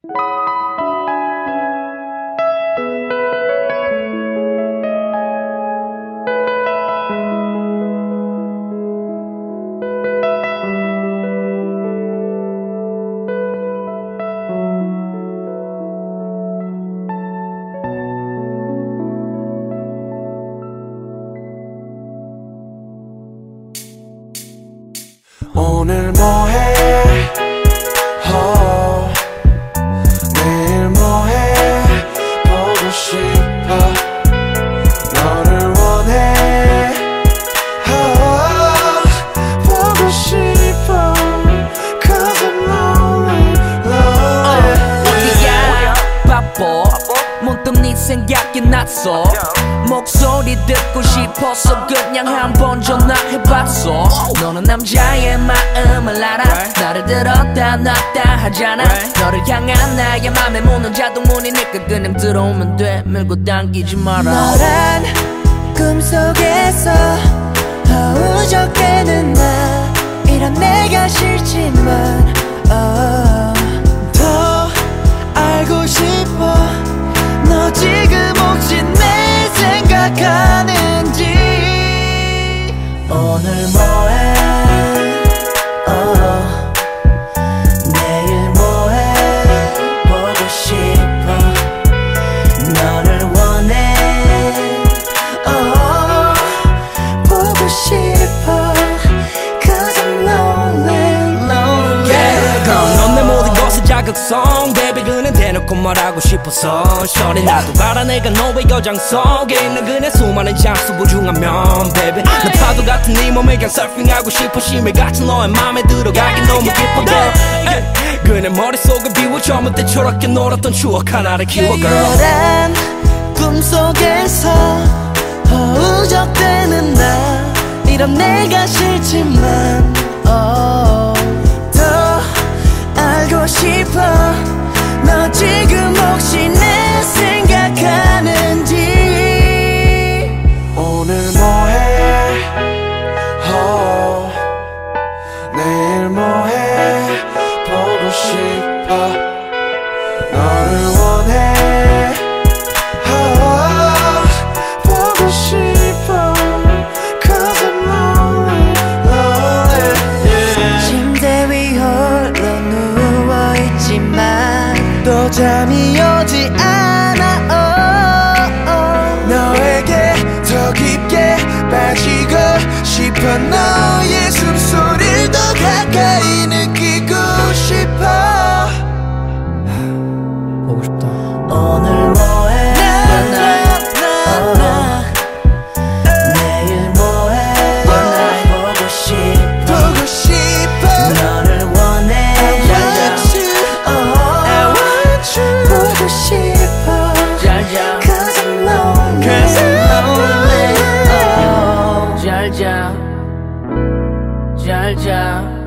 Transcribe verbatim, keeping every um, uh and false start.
오늘 뭐해? oh. 내일 뭐해? 보고 싶어. 너를 원해. oh. 보고 싶어. Cause I'm lonely, lonely. 어디야? 바빠. 문득 네 생각이 났어. 목소리 듣고 싶어서 그냥 한번 전화해봤어. 너는 남자의 마음을 알아. 나를 들었다 놨다 하잖아. 너를 향한 나의 맘에 문은 자동문이니까 그냥 들어오면 돼. 밀고 당기지 마라. 너란 꿈속에서 허우적대는 나. 이런 내가 싫지만 oh. 더 알고 싶어. 너 지금 혹시 내 생각하는지. 오늘 뭐해? oh. 내일 뭐해? 보고 싶어. 너를 원해. oh. 보고 싶어. Cause I'm lonely, lonely. yeah. 그럼 넌 내 모든 것의 자극성. Baby 그는 대놓고 말하고 싶어서. Shorty 나도 알아 내가 너의 여장 속에 있는 그네 수많은 장수 부중하면 Baby 내 파도 같은 네 몸에 그냥 서핑하고 싶어. 심해같이 너의 맘에 들어가긴 너무 깊어 girl. 그네 머릿속을 비워 젊을 때 저렇게 놀았던 추억 하나를 키워 girl. 너란 꿈속에서 허우적대는 나. 이런 내가 싫지만 oh. 더 알고 싶어. 너 지금 혹시 내 생각하는지. 오늘 뭐해? oh. 내일 뭐해? 보고 싶어. 너를 원해. oh. 보고 싶어. Cause I'm lonely, lonely, yeah. 침대 위 홀로 누워있지만 또 잠이 오지 않아 oh, oh. 너에게 더 깊게 빠지고 싶어. 너의 숨소리를 더 가까이 느끼고 싶어. 보고 싶다. 오늘 뭐해? oh. 내일 뭐해? 보고 싶어. 보고 싶어. 너를 원해. I want you. oh. I want you. 보고 싶어. 잘자 Cause I'm lonely, Cause I'm lonely. oh. 잘자 잘자